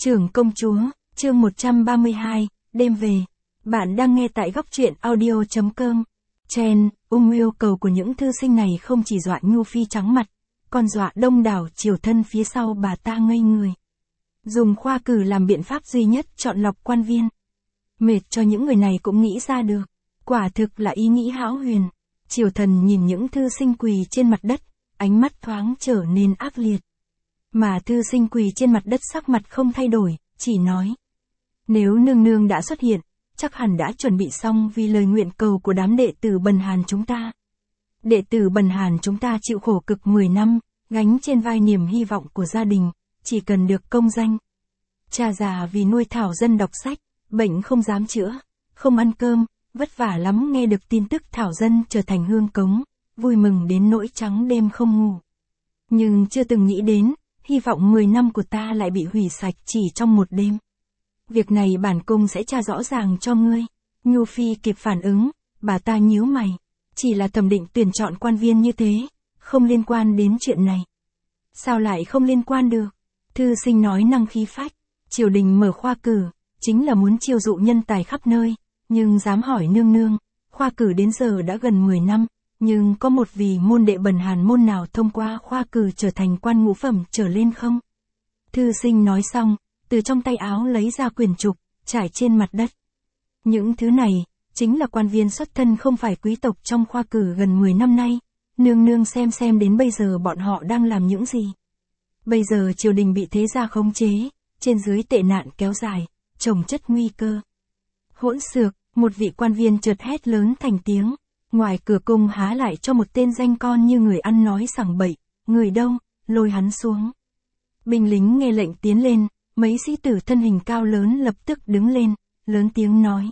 Trưởng công chúa, chương 132, đêm về. Bạn đang nghe tại góc truyện audio.com. Chen, yêu cầu của những thư sinh này không chỉ dọa Nhu Phi trắng mặt, còn dọa đông đảo triều thân phía sau bà ta ngây người. Dùng khoa cử làm biện pháp duy nhất chọn lọc quan viên. Mệt cho những người này cũng nghĩ ra được. Quả thực là ý nghĩ hão huyền. Triều thần nhìn những thư sinh quỳ trên mặt đất, ánh mắt thoáng trở nên ác liệt. Mà thư sinh quỳ trên mặt đất sắc mặt không thay đổi, chỉ nói. Nếu nương nương đã xuất hiện, chắc hẳn đã chuẩn bị xong vì lời nguyện cầu của đám đệ tử Bần Hàn chúng ta. Đệ tử Bần Hàn chúng ta chịu khổ cực 10 năm, gánh trên vai niềm hy vọng của gia đình, chỉ cần được công danh. Cha già vì nuôi thảo dân đọc sách, bệnh không dám chữa, không ăn cơm, vất vả lắm nghe được tin tức thảo dân trở thành hương cống, vui mừng đến nỗi trắng đêm không ngủ. Nhưng chưa từng nghĩ đến, hy vọng 10 năm của ta lại bị hủy sạch chỉ trong một đêm. Việc này bản cung sẽ tra rõ ràng cho ngươi. Nhu Phi kịp phản ứng, bà ta nhíu mày. Chỉ là thẩm định tuyển chọn quan viên như thế, không liên quan đến chuyện này. Sao lại không liên quan được? Thư sinh nói năng khí phách. Triều đình mở khoa cử, chính là muốn chiêu dụ nhân tài khắp nơi. Nhưng dám hỏi nương nương, khoa cử đến giờ đã gần 10 năm. Nhưng có một vị môn đệ Bần Hàn môn nào thông qua khoa cử trở thành quan ngũ phẩm trở lên không? Thư sinh nói xong, từ trong tay áo lấy ra quyển trục, trải trên mặt đất. Những thứ này, chính là quan viên xuất thân không phải quý tộc trong khoa cử gần 10 năm nay. Nương nương xem đến bây giờ bọn họ đang làm những gì. Bây giờ triều đình bị thế gia khống chế, trên dưới tệ nạn kéo dài, chồng chất nguy cơ. Hỗn xược, một vị quan viên chợt hét lớn thành tiếng. Ngoài cửa cung há lại cho một tên danh con như người ăn nói sảng bậy, người đâu, lôi hắn xuống. Binh lính nghe lệnh tiến lên, mấy sĩ tử thân hình cao lớn lập tức đứng lên, lớn tiếng nói.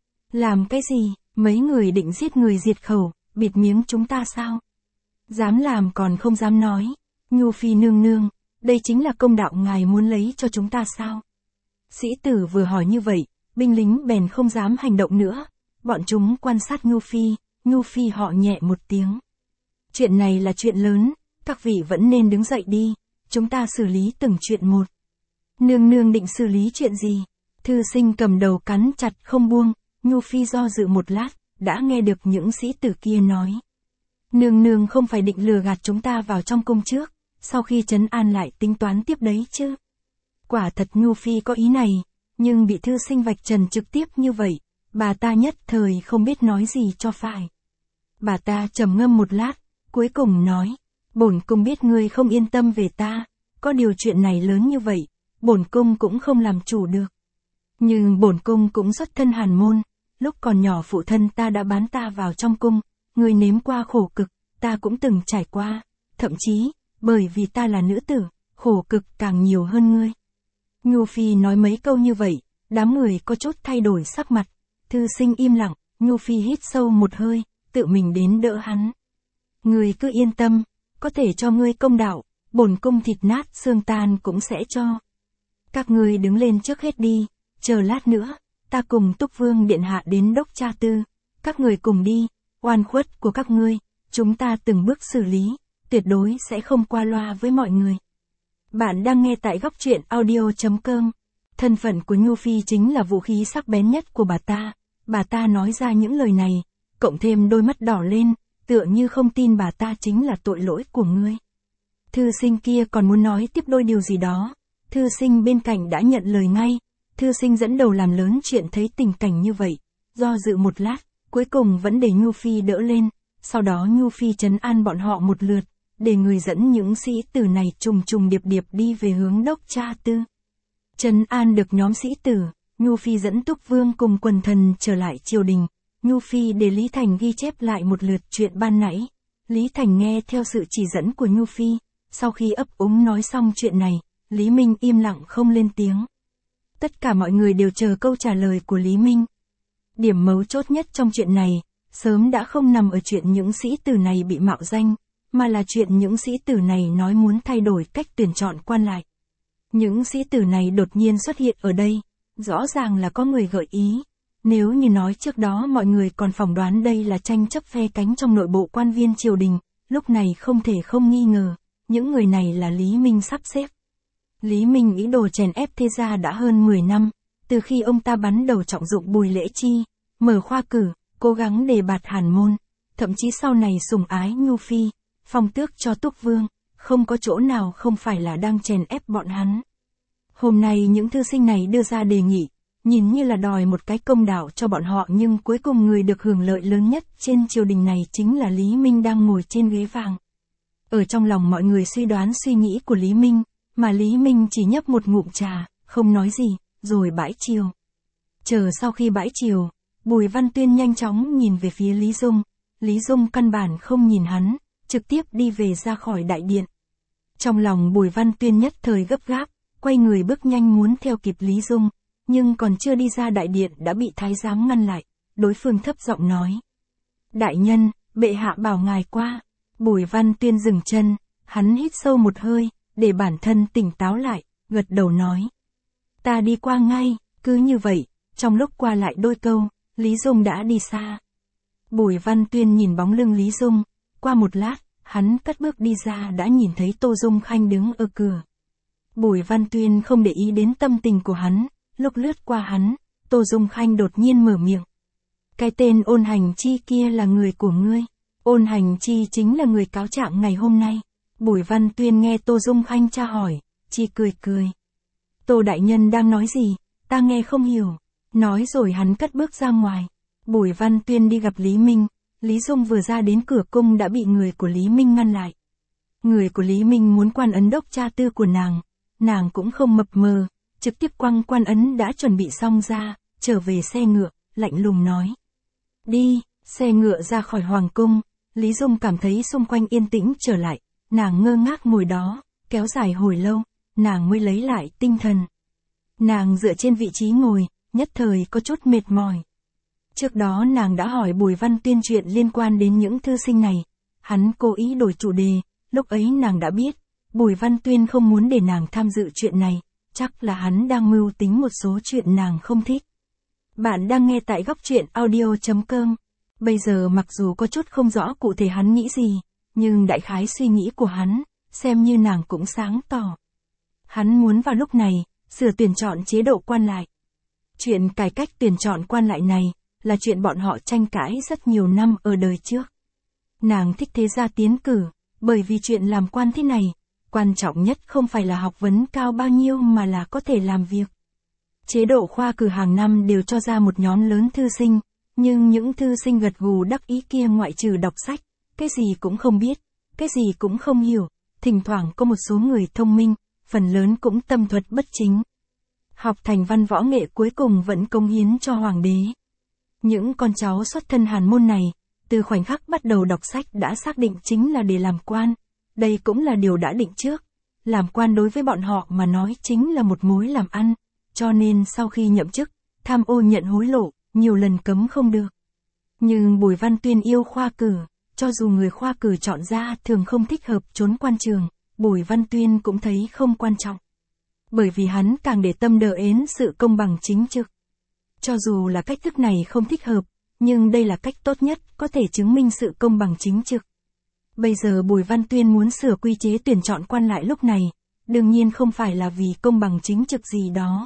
Làm cái gì, mấy người định giết người diệt khẩu, bịt miếng chúng ta sao? Dám làm còn không dám nói, Nhu Phi nương nương, đây chính là công đạo ngài muốn lấy cho chúng ta sao? Sĩ tử vừa hỏi như vậy, binh lính bèn không dám hành động nữa, bọn chúng quan sát Nhu Phi họ nhẹ một tiếng. Chuyện này là chuyện lớn, các vị vẫn nên đứng dậy đi, chúng ta xử lý từng chuyện một. Nương nương định xử lý chuyện gì? Thư sinh cầm đầu cắn chặt không buông, Nhu Phi do dự một lát, đã nghe được những sĩ tử kia nói. Nương nương không phải định lừa gạt chúng ta vào trong cung trước, sau khi trấn an lại tính toán tiếp đấy chứ. Quả thật Nhu Phi có ý này, nhưng bị thư sinh vạch trần trực tiếp như vậy, bà ta nhất thời không biết nói gì cho phải. Bà ta trầm ngâm một lát, cuối cùng nói, bổn cung biết ngươi không yên tâm về ta, có điều chuyện này lớn như vậy, bổn cung cũng không làm chủ được. Nhưng bổn cung cũng xuất thân hàn môn, lúc còn nhỏ phụ thân ta đã bán ta vào trong cung, ngươi nếm qua khổ cực, ta cũng từng trải qua, thậm chí, bởi vì ta là nữ tử, khổ cực càng nhiều hơn ngươi. Nhu Phi nói mấy câu như vậy, đám người có chút thay đổi sắc mặt, thư sinh im lặng, Nhu Phi hít sâu một hơi, tự mình đến đỡ hắn. Ngươi cứ yên tâm, có thể cho ngươi công đạo, bổn cung thịt nát xương tan cũng sẽ cho. Các ngươi đứng lên trước hết đi, chờ lát nữa, ta cùng Túc Vương điện hạ đến Đốc Tra Tư, các người cùng đi, oan khuất của các ngươi, chúng ta từng bước xử lý, tuyệt đối sẽ không qua loa với mọi người. Bạn đang nghe tại góc truyện audio.com. Thân phận của Nhu Phi chính là vũ khí sắc bén nhất của bà ta nói ra những lời này, cộng thêm đôi mắt đỏ lên, tựa như không tin bà ta chính là tội lỗi của ngươi. Thư sinh kia còn muốn nói tiếp đôi điều gì đó, thư sinh bên cạnh đã nhận lời ngay, thư sinh dẫn đầu làm lớn chuyện thấy tình cảnh như vậy, do dự một lát, cuối cùng vẫn để Nhu Phi đỡ lên, sau đó Nhu Phi trấn an bọn họ một lượt, để người dẫn những sĩ tử này trùng điệp đi về hướng Đốc Tra Tư. Trấn an được nhóm sĩ tử, Nhu Phi dẫn Túc Vương cùng quần thần trở lại triều đình. Nhu Phi để Lý Thành ghi chép lại một lượt chuyện ban nãy. Lý Thành nghe theo sự chỉ dẫn của Nhu Phi, sau khi ấp úng nói xong chuyện này, Lý Minh im lặng không lên tiếng. Tất cả mọi người đều chờ câu trả lời của Lý Minh. Điểm mấu chốt nhất trong chuyện này, sớm đã không nằm ở chuyện những sĩ tử này bị mạo danh, mà là chuyện những sĩ tử này nói muốn thay đổi cách tuyển chọn quan lại. Những sĩ tử này đột nhiên xuất hiện ở đây, rõ ràng là có người gợi ý. Nếu như nói trước đó mọi người còn phỏng đoán đây là tranh chấp phe cánh trong nội bộ quan viên triều đình, lúc này không thể không nghi ngờ, những người này là Lý Minh sắp xếp. Lý Minh ý đồ chèn ép Thế Gia đã hơn 10 năm, từ khi ông ta bắn đầu trọng dụng Bùi Lễ Chi, mở khoa cử, cố gắng đề bạt hàn môn, thậm chí sau này sủng ái Nhu Phi, phong tước cho Túc Vương, không có chỗ nào không phải là đang chèn ép bọn hắn. Hôm nay những thư sinh này đưa ra đề nghị, nhìn như là đòi một cái công đạo cho bọn họ, nhưng cuối cùng người được hưởng lợi lớn nhất trên triều đình này chính là Lý Minh đang ngồi trên ghế vàng. Ở trong lòng mọi người suy đoán suy nghĩ của Lý Minh, mà Lý Minh chỉ nhấp một ngụm trà, không nói gì, rồi bãi chiều. Chờ sau khi bãi chiều, Bùi Văn Tuyên nhanh chóng nhìn về phía Lý Dung, Lý Dung căn bản không nhìn hắn, trực tiếp đi về ra khỏi đại điện. Trong lòng Bùi Văn Tuyên nhất thời gấp gáp, quay người bước nhanh muốn theo kịp Lý Dung, nhưng còn chưa đi ra đại điện đã bị thái giám ngăn lại, đối phương thấp giọng nói. Đại nhân, bệ hạ bảo ngài qua. Bùi Văn Tuyên dừng chân, hắn hít sâu một hơi, để bản thân tỉnh táo lại, gật đầu nói. Ta đi qua ngay, cứ như vậy, trong lúc qua lại đôi câu, Lý Dung đã đi xa. Bùi Văn Tuyên nhìn bóng lưng Lý Dung, qua một lát, hắn cất bước đi ra đã nhìn thấy Tô Dung Khanh đứng ở cửa. Bùi Văn Tuyên không để ý đến tâm tình của hắn, lúc lướt qua hắn, Tô Dung Khanh đột nhiên mở miệng. Cái tên Ôn Hành Chi kia là người của ngươi. Ôn Hành Chi chính là người cáo trạng ngày hôm nay. Bùi Văn Tuyên nghe Tô Dung Khanh tra hỏi, chỉ cười cười. Tô đại nhân đang nói gì, ta nghe không hiểu. Nói rồi hắn cất bước ra ngoài. Bùi Văn Tuyên đi gặp Lý Minh, Lý Dung vừa ra đến cửa cung đã bị người của Lý Minh ngăn lại. Người của Lý Minh muốn quan ấn đốc tra tư của nàng cũng không mập mờ, trực tiếp quăng quan ấn đã chuẩn bị xong ra, trở về xe ngựa, lạnh lùng nói. Đi, xe ngựa ra khỏi hoàng cung, Lý Dung cảm thấy xung quanh yên tĩnh trở lại, nàng ngơ ngác ngồi đó, kéo dài hồi lâu, nàng mới lấy lại tinh thần. Nàng dựa trên vị trí ngồi, nhất thời có chút mệt mỏi. Trước đó nàng đã hỏi Bùi Văn Tuyên chuyện liên quan đến những thư sinh này, hắn cố ý đổi chủ đề, lúc ấy nàng đã biết, Bùi Văn Tuyên không muốn để nàng tham dự chuyện này, chắc là hắn đang mưu tính một số chuyện nàng không thích. Bạn đang nghe tại Góc Truyện Audio.com. Bây giờ mặc dù có chút không rõ cụ thể hắn nghĩ gì, nhưng đại khái suy nghĩ của hắn, xem như nàng cũng sáng tỏ. Hắn muốn vào lúc này, sửa tuyển chọn chế độ quan lại. Chuyện cải cách tuyển chọn quan lại này, là chuyện bọn họ tranh cãi rất nhiều năm ở đời trước. Nàng thích Thế Gia tiến cử, bởi vì chuyện làm quan thế này, quan trọng nhất không phải là học vấn cao bao nhiêu mà là có thể làm việc. Chế độ khoa cử hàng năm đều cho ra một nhóm lớn thư sinh, nhưng những thư sinh gật gù đắc ý kia ngoại trừ đọc sách, cái gì cũng không biết, cái gì cũng không hiểu, thỉnh thoảng có một số người thông minh, phần lớn cũng tâm thuật bất chính. Học thành văn võ nghệ cuối cùng vẫn cống hiến cho hoàng đế. Những con cháu xuất thân hàn môn này, từ khoảnh khắc bắt đầu đọc sách đã xác định chính là để làm quan. Đây cũng là điều đã định trước. Làm quan đối với bọn họ mà nói chính là một mối làm ăn. Cho nên sau khi nhậm chức, tham ô nhận hối lộ, nhiều lần cấm không được. Nhưng Bùi Văn Tuyên yêu khoa cử, cho dù người khoa cử chọn ra thường không thích hợp trốn quan trường, Bùi Văn Tuyên cũng thấy không quan trọng. Bởi vì hắn càng để tâm đến sự công bằng chính trực. Cho dù là cách thức này không thích hợp, nhưng đây là cách tốt nhất có thể chứng minh sự công bằng chính trực. Bây giờ Bùi Văn Tuyên muốn sửa quy chế tuyển chọn quan lại lúc này, đương nhiên không phải là vì công bằng chính trực gì đó.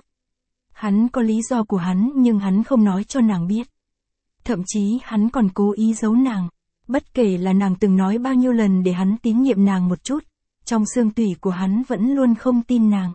Hắn có lý do của hắn nhưng hắn không nói cho nàng biết. Thậm chí hắn còn cố ý giấu nàng. Bất kể là nàng từng nói bao nhiêu lần để hắn tín nhiệm nàng một chút, trong xương tủy của hắn vẫn luôn không tin nàng.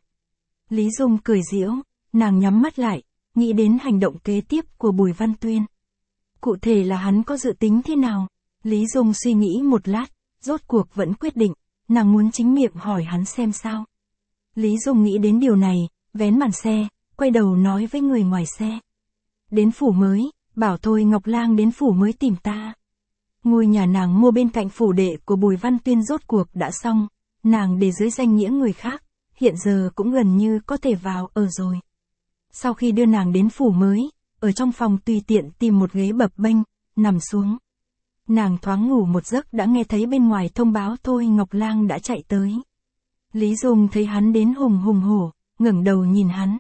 Lý Dung cười giễu, nàng nhắm mắt lại, nghĩ đến hành động kế tiếp của Bùi Văn Tuyên. Cụ thể là hắn có dự tính thế nào? Lý Dung suy nghĩ một lát, rốt cuộc vẫn quyết định, nàng muốn chính miệng hỏi hắn xem sao. Lý Dung nghĩ đến điều này, vén màn xe, quay đầu nói với người ngoài xe. Đến phủ mới, bảo Thôi Ngọc Lang đến phủ mới tìm ta. Ngôi nhà nàng mua bên cạnh phủ đệ của Bùi Văn Tuyên rốt cuộc đã xong, nàng để dưới danh nghĩa người khác, hiện giờ cũng gần như có thể vào ở rồi. Sau khi đưa nàng đến phủ mới, ở trong phòng tùy tiện tìm một ghế bập bênh, nằm xuống. Nàng thoáng ngủ một giấc đã nghe thấy bên ngoài thông báo Thôi Ngọc Lang đã chạy tới. Lý Dung thấy hắn đến hùng hùng hổ, ngẩng đầu nhìn hắn.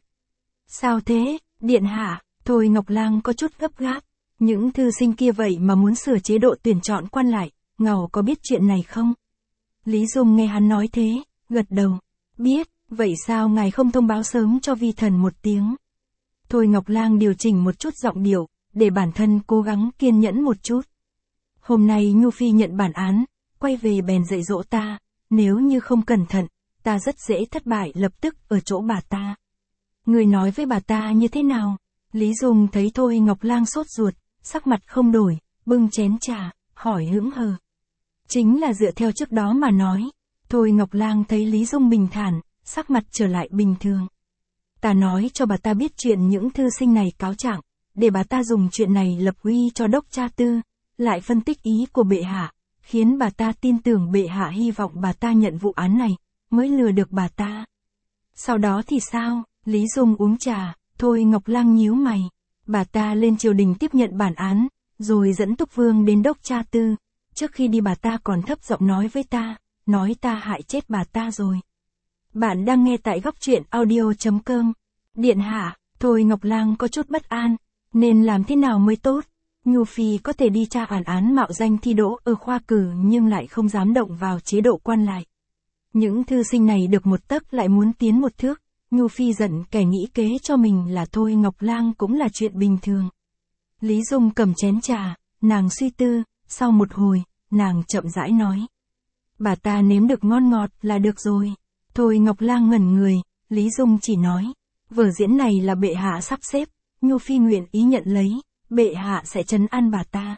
Sao thế, điện hạ? Thôi Ngọc Lang có chút gấp gáp. Những thư sinh kia vậy mà muốn sửa chế độ tuyển chọn quan lại, Ngầu có biết chuyện này không? Lý Dung nghe hắn nói thế, gật đầu. Biết, Vậy sao ngài không thông báo sớm cho vi thần một tiếng? Thôi Ngọc Lang điều chỉnh một chút giọng điệu, để bản thân cố gắng kiên nhẫn một chút. Hôm nay Nhu Phi nhận bản án, quay về bèn dạy dỗ ta, nếu như không cẩn thận, ta rất dễ thất bại lập tức ở chỗ bà ta. Người nói với bà ta như thế nào? Lý Dung thấy Thôi Ngọc Lang sốt ruột, sắc mặt không đổi, bưng chén trà, hỏi hững hờ. Chính là dựa theo trước đó mà nói. Thôi Ngọc Lang thấy Lý Dung bình thản, sắc mặt trở lại bình thường. Ta nói cho bà ta biết chuyện những thư sinh này cáo trạng, để bà ta dùng chuyện này lập uy cho đốc cha tư, lại phân tích ý của bệ hạ, khiến bà ta tin tưởng bệ hạ hy vọng bà ta nhận vụ án này, mới lừa được bà ta. Sau đó thì sao? Lý Dung uống trà, Thôi Ngọc Lang nhíu mày. Bà ta lên triều đình tiếp nhận bản án, rồi dẫn Túc Vương đến đốc cha tư. Trước khi đi bà ta còn thấp giọng nói với ta, nói ta hại chết bà ta rồi. Bạn đang nghe tại góc truyện audio.com. Điện hạ, Thôi Ngọc Lang có chút bất an, nên làm thế nào mới tốt? Nhu Phi có thể đi tra bản án mạo danh thi đỗ ở khoa cử nhưng lại không dám động vào chế độ quan lại. Những thư sinh này được một tấc lại muốn tiến một thước. Nhu Phi giận kẻ nghĩ kế cho mình là Thôi Ngọc Lang cũng là chuyện bình thường. Lý Dung cầm chén trà, nàng suy tư, sau một hồi, nàng chậm rãi nói. Bà ta nếm được ngon ngọt là được rồi. Thôi Ngọc Lang ngẩn người, Lý Dung chỉ nói. Vở diễn này là bệ hạ sắp xếp, Nhu Phi nguyện ý nhận lấy, bệ hạ sẽ trấn an bà ta.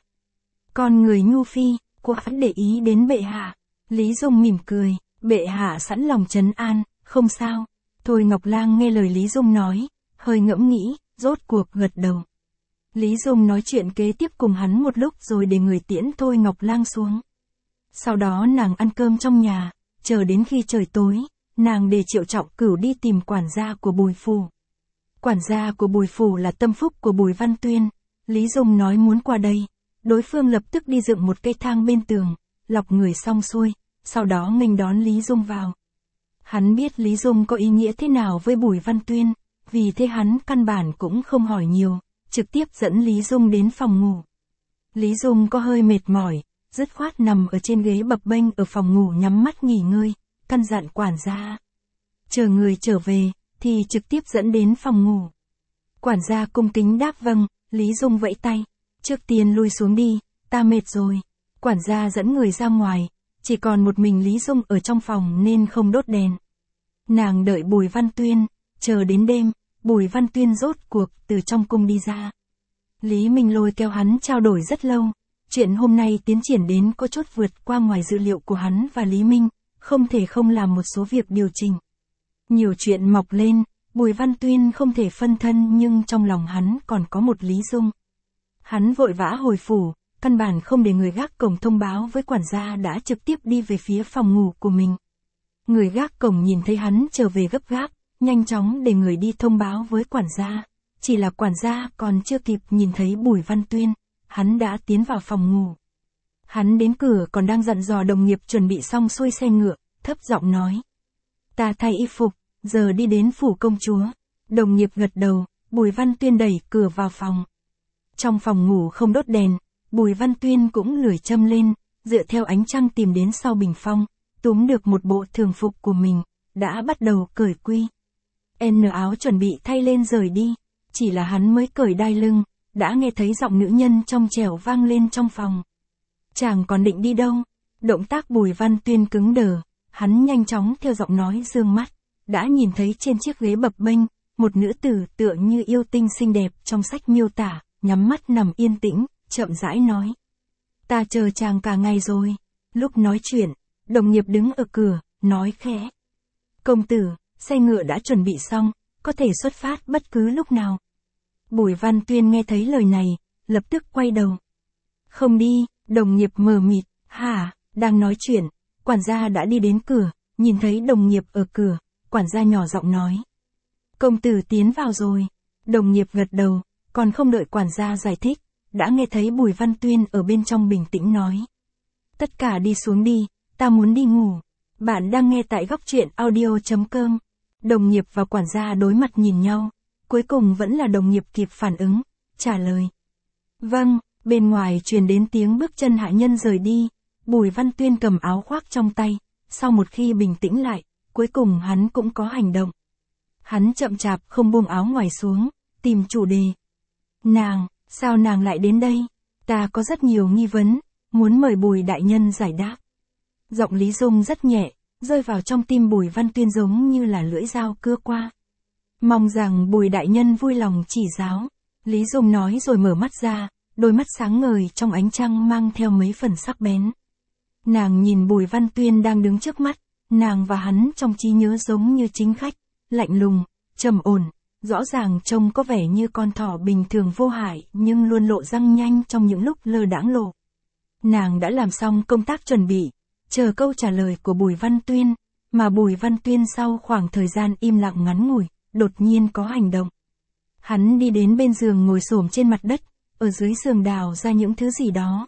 Còn người Nhu Phi, quá để ý đến bệ hạ. Lý Dung mỉm cười, bệ hạ sẵn lòng trấn an, không sao. Thôi Ngọc Lang nghe lời Lý Dung nói, hơi ngẫm nghĩ, rốt cuộc gật đầu. Lý Dung nói chuyện kế tiếp cùng hắn một lúc rồi để người tiễn Thôi Ngọc Lang xuống. Sau đó nàng ăn cơm trong nhà, chờ đến khi trời tối, nàng để Triệu Trọng Cửu đi tìm quản gia của Bùi Phủ. Quản gia của Bùi Phủ là tâm phúc của Bùi Văn Tuyên, Lý Dung nói muốn qua đây, đối phương lập tức đi dựng một cây thang bên tường, lọc người xong xuôi, sau đó nghênh đón Lý Dung vào. Hắn biết Lý Dung có ý nghĩa thế nào với Bùi Văn Tuyên, vì thế hắn căn bản cũng không hỏi nhiều, trực tiếp dẫn Lý Dung đến phòng ngủ. Lý Dung có hơi mệt mỏi, dứt khoát nằm ở trên ghế bập bênh ở phòng ngủ nhắm mắt nghỉ ngơi, căn dặn quản gia. Chờ người trở về, thì trực tiếp dẫn đến phòng ngủ. Quản gia cung kính đáp vâng, Lý Dung vẫy tay, trước tiên lui xuống đi, ta mệt rồi. Quản gia dẫn người ra ngoài, chỉ còn một mình Lý Dung ở trong phòng nên không đốt đèn. Nàng đợi Bùi Văn Tuyên, chờ đến đêm, Bùi Văn Tuyên rốt cuộc từ trong cung đi ra. Lý Minh Lôi kéo hắn trao đổi rất lâu, chuyện hôm nay tiến triển đến có chút vượt qua ngoài dự liệu của hắn và Lý Minh, không thể không làm một số việc điều chỉnh. Nhiều chuyện mọc lên, Bùi Văn Tuyên không thể phân thân nhưng trong lòng hắn còn có một Lý Dung. Hắn vội vã hồi phủ, căn bản không để người gác cổng thông báo với quản gia đã trực tiếp đi về phía phòng ngủ của mình. Người gác cổng nhìn thấy hắn trở về gấp gáp, nhanh chóng để người đi thông báo với quản gia. Chỉ là quản gia còn chưa kịp nhìn thấy Bùi Văn Tuyên, hắn đã tiến vào phòng ngủ. Hắn đến cửa còn đang dặn dò đồng nghiệp chuẩn bị xong xuôi xe ngựa, thấp giọng nói. Ta thay y phục, giờ đi đến phủ công chúa. Đồng nghiệp gật đầu, Bùi Văn Tuyên đẩy cửa vào phòng. Trong phòng ngủ không đốt đèn, Bùi Văn Tuyên cũng lười châm lên, dựa theo ánh trăng tìm đến sau bình phong, túm được một bộ thường phục của mình, đã bắt đầu cởi quy. Áo chuẩn bị thay lên rời đi, chỉ là hắn mới cởi đai lưng, đã nghe thấy giọng nữ nhân trong trẻo vang lên trong phòng. Chàng còn định đi đâu? Động tác Bùi Văn Tuyên cứng đờ, hắn nhanh chóng theo giọng nói dương mắt, đã nhìn thấy trên chiếc ghế bập bênh, một nữ tử tựa như yêu tinh xinh đẹp trong sách miêu tả, nhắm mắt nằm yên tĩnh, chậm rãi nói. Ta chờ chàng cả ngày rồi. Lúc nói chuyện, đồng nghiệp đứng ở cửa, nói khẽ. Công tử, xe ngựa đã chuẩn bị xong, có thể xuất phát bất cứ lúc nào. Bùi Văn Tuyên nghe thấy lời này, lập tức quay đầu. Không đi, đồng nghiệp mờ mịt, hả, đang nói chuyện, quản gia đã đi đến cửa, nhìn thấy đồng nghiệp ở cửa, quản gia nhỏ giọng nói. Công tử tiến vào rồi. Đồng nghiệp gật đầu, còn không đợi quản gia giải thích, đã nghe thấy Bùi Văn Tuyên ở bên trong bình tĩnh nói. Tất cả đi xuống đi, ta muốn đi ngủ. Bạn đang nghe tại góc truyện audio.com. Đồng nghiệp và quản gia đối mặt nhìn nhau, cuối cùng vẫn là đồng nghiệp kịp phản ứng, trả lời. Vâng, bên ngoài truyền đến tiếng bước chân hạ nhân rời đi, Bùi Văn Tuyên cầm áo khoác trong tay, sau một khi bình tĩnh lại, cuối cùng hắn cũng có hành động. Hắn chậm chạp không buông áo ngoài xuống, tìm chủ đề. Nàng, sao nàng lại đến đây? Ta có rất nhiều nghi vấn, muốn mời Bùi đại nhân giải đáp. Giọng Lý Dung rất nhẹ, rơi vào trong tim Bùi Văn Tuyên giống như là lưỡi dao cưa qua. Mong rằng Bùi đại nhân vui lòng chỉ giáo. Lý Dung nói rồi mở mắt ra, đôi mắt sáng ngời trong ánh trăng mang theo mấy phần sắc bén. Nàng nhìn Bùi Văn Tuyên đang đứng trước mắt, nàng và hắn trong trí nhớ giống như chính khách, lạnh lùng, trầm ổn, rõ ràng trông có vẻ như con thỏ bình thường vô hại nhưng luôn lộ răng nhanh trong những lúc lơ đãng lộ. Nàng đã làm xong công tác chuẩn bị, chờ câu trả lời của Bùi Văn Tuyên, mà Bùi Văn Tuyên sau khoảng thời gian im lặng ngắn ngủi, đột nhiên có hành động. Hắn đi đến bên giường ngồi xổm trên mặt đất, ở dưới giường đào ra những thứ gì đó.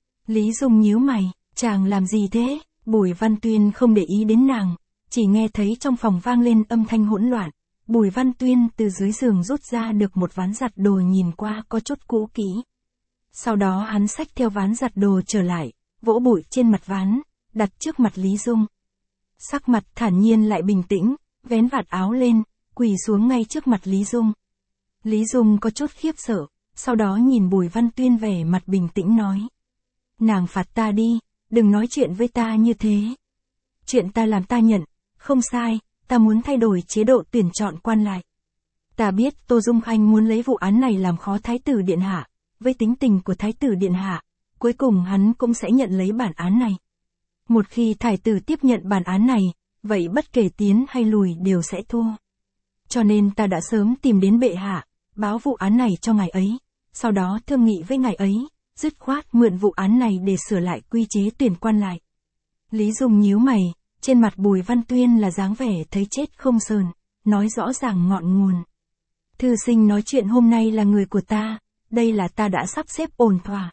Lý Dung nhíu mày, chàng làm gì thế? Bùi Văn Tuyên không để ý đến nàng, chỉ nghe thấy trong phòng vang lên âm thanh hỗn loạn. Bùi Văn Tuyên từ dưới giường rút ra được một ván giặt đồ nhìn qua có chút cũ kỹ. Sau đó hắn xách theo ván giặt đồ trở lại, vỗ bụi trên mặt ván, đặt trước mặt Lý Dung. Sắc mặt thản nhiên lại bình tĩnh, vén vạt áo lên, quỳ xuống ngay trước mặt Lý Dung. Lý Dung có chút khiếp sợ, sau đó nhìn Bùi Văn Tuyên vẻ mặt bình tĩnh nói. Nàng phạt ta đi, đừng nói chuyện với ta như thế. Chuyện ta làm ta nhận, không sai, ta muốn thay đổi chế độ tuyển chọn quan lại. Ta biết Tô Dung Khanh muốn lấy vụ án này làm khó Thái tử Điện Hạ, với tính tình của Thái tử Điện Hạ, cuối cùng hắn cũng sẽ nhận lấy bản án này. Một khi Thái tử tiếp nhận bản án này, vậy bất kể tiến hay lùi đều sẽ thua. Cho nên ta đã sớm tìm đến bệ hạ, báo vụ án này cho ngài ấy, sau đó thương nghị với ngài ấy, dứt khoát mượn vụ án này để sửa lại quy chế tuyển quan lại. Lý Dung nhíu mày, trên mặt Bùi Văn Tuyên là dáng vẻ thấy chết không sờn, nói rõ ràng ngọn nguồn. Thư sinh nói chuyện hôm nay là người của ta, đây là ta đã sắp xếp ổn thỏa.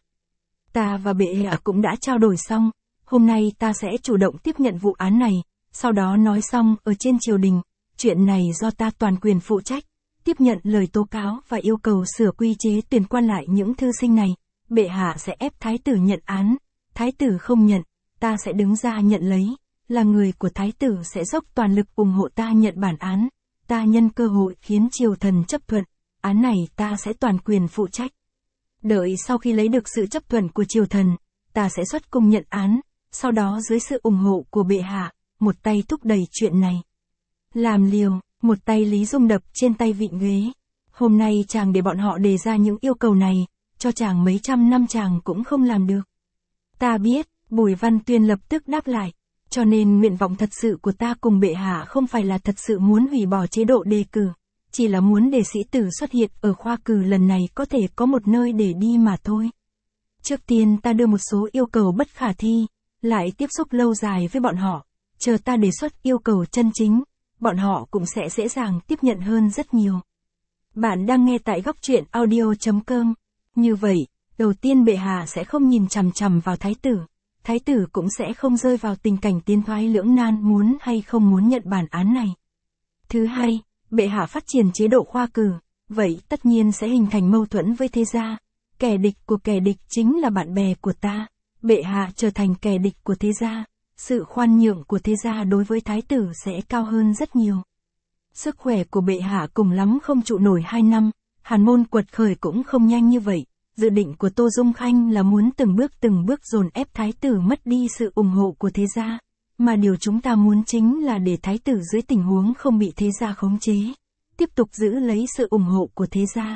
Ta và bệ hạ cũng đã trao đổi xong, hôm nay ta sẽ chủ động tiếp nhận vụ án này, sau đó nói xong ở trên triều đình, chuyện này do ta toàn quyền phụ trách, tiếp nhận lời tố cáo và yêu cầu sửa quy chế tuyển quan lại những thư sinh này, bệ hạ sẽ ép thái tử nhận án, thái tử không nhận, ta sẽ đứng ra nhận lấy, là người của thái tử sẽ dốc toàn lực ủng hộ ta nhận bản án, ta nhân cơ hội khiến triều thần chấp thuận, án này ta sẽ toàn quyền phụ trách. Đợi sau khi lấy được sự chấp thuận của triều thần, ta sẽ xuất cung nhận án, sau đó dưới sự ủng hộ của bệ hạ, một tay thúc đẩy chuyện này. Làm liều, một tay Lý Dung đập trên tay vịn ghế. Hôm nay chàng để bọn họ đề ra những yêu cầu này, cho chàng mấy trăm năm chàng cũng không làm được. Ta biết, Bùi Văn Tuyên lập tức đáp lại. Cho nên nguyện vọng thật sự của ta cùng bệ hạ không phải là thật sự muốn hủy bỏ chế độ đề cử, chỉ là muốn để sĩ tử xuất hiện ở khoa cử lần này có thể có một nơi để đi mà thôi. Trước tiên ta đưa một số yêu cầu bất khả thi, lại tiếp xúc lâu dài với bọn họ, chờ ta đề xuất yêu cầu chân chính, bọn họ cũng sẽ dễ dàng tiếp nhận hơn rất nhiều. Bạn đang nghe tại góc truyện audio.com. Như vậy, đầu tiên bệ hạ sẽ không nhìn chằm chằm vào thái tử cũng sẽ không rơi vào tình cảnh tiến thoái lưỡng nan muốn hay không muốn nhận bản án này. Thứ hai, bệ hạ phát triển chế độ khoa cử, vậy tất nhiên sẽ hình thành mâu thuẫn với thế gia. Kẻ địch của kẻ địch chính là bạn bè của ta, bệ hạ trở thành kẻ địch của thế gia, sự khoan nhượng của thế gia đối với thái tử sẽ cao hơn rất nhiều. Sức khỏe của bệ hạ cùng lắm không trụ nổi 2 năm, Hàn Môn quật khởi cũng không nhanh như vậy. Dự định của Tô Dung Khanh là muốn từng bước dồn ép thái tử mất đi sự ủng hộ của thế gia, mà điều chúng ta muốn chính là để thái tử dưới tình huống không bị thế gia khống chế, tiếp tục giữ lấy sự ủng hộ của thế gia.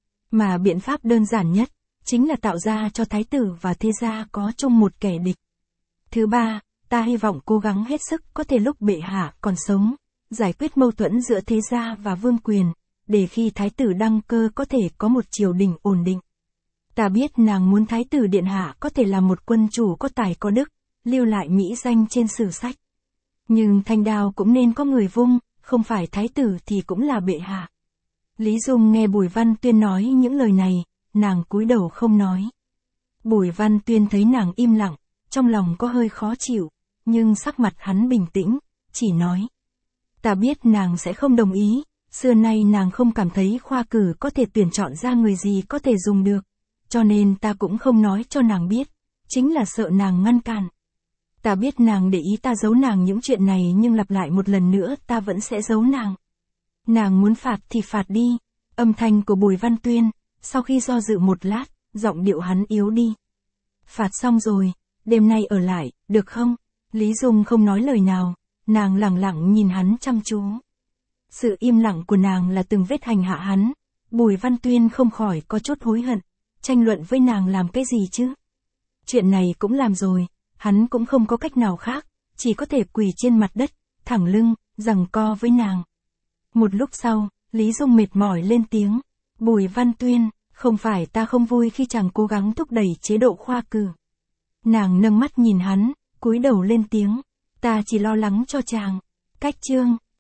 Mà biện pháp đơn giản nhất, chính là tạo ra cho thái tử và thế gia có chung một kẻ địch. Thứ ba, ta hy vọng cố gắng hết sức có thể lúc bệ hạ còn sống, giải quyết mâu thuẫn giữa thế gia và vương quyền, để khi thái tử đăng cơ có thể có một triều đình ổn định. Ta biết nàng muốn thái tử điện hạ có thể là một quân chủ có tài có đức, lưu lại mỹ danh trên sử sách. Nhưng thanh đao cũng nên có người vung, không phải thái tử thì cũng là bệ hạ. Lý Dung nghe Bùi Văn Tuyên nói những lời này, nàng cúi đầu không nói. Bùi Văn Tuyên thấy nàng im lặng, trong lòng có hơi khó chịu, nhưng sắc mặt hắn bình tĩnh, chỉ nói. Ta biết nàng sẽ không đồng ý, xưa nay nàng không cảm thấy khoa cử có thể tuyển chọn ra người gì có thể dùng được. Cho nên ta cũng không nói cho nàng biết, chính là sợ nàng ngăn cản. Ta biết nàng để ý ta giấu nàng những chuyện này nhưng lặp lại một lần nữa ta vẫn sẽ giấu nàng. Nàng muốn phạt thì phạt đi. Âm thanh của Bùi Văn Tuyên, sau khi do dự một lát, giọng điệu hắn yếu đi. Phạt xong rồi, đêm nay ở lại, được không? Lý Dung không nói lời nào, nàng lẳng lặng nhìn hắn chăm chú. Sự im lặng của nàng là từng vết hành hạ hắn. Bùi Văn Tuyên không khỏi có chút hối hận, tranh luận với nàng làm cái gì chứ? Chuyện này cũng làm rồi, hắn cũng không có cách nào khác, chỉ có thể quỳ trên mặt đất, thẳng lưng, giằng co với nàng. Một lúc sau, Lý Dung mệt mỏi lên tiếng. Bùi Văn Tuyên, không phải ta không vui khi chàng cố gắng thúc đẩy chế độ khoa cử. Nàng nâng mắt nhìn hắn, cúi đầu lên tiếng. Ta chỉ lo lắng cho chàng. Cách chương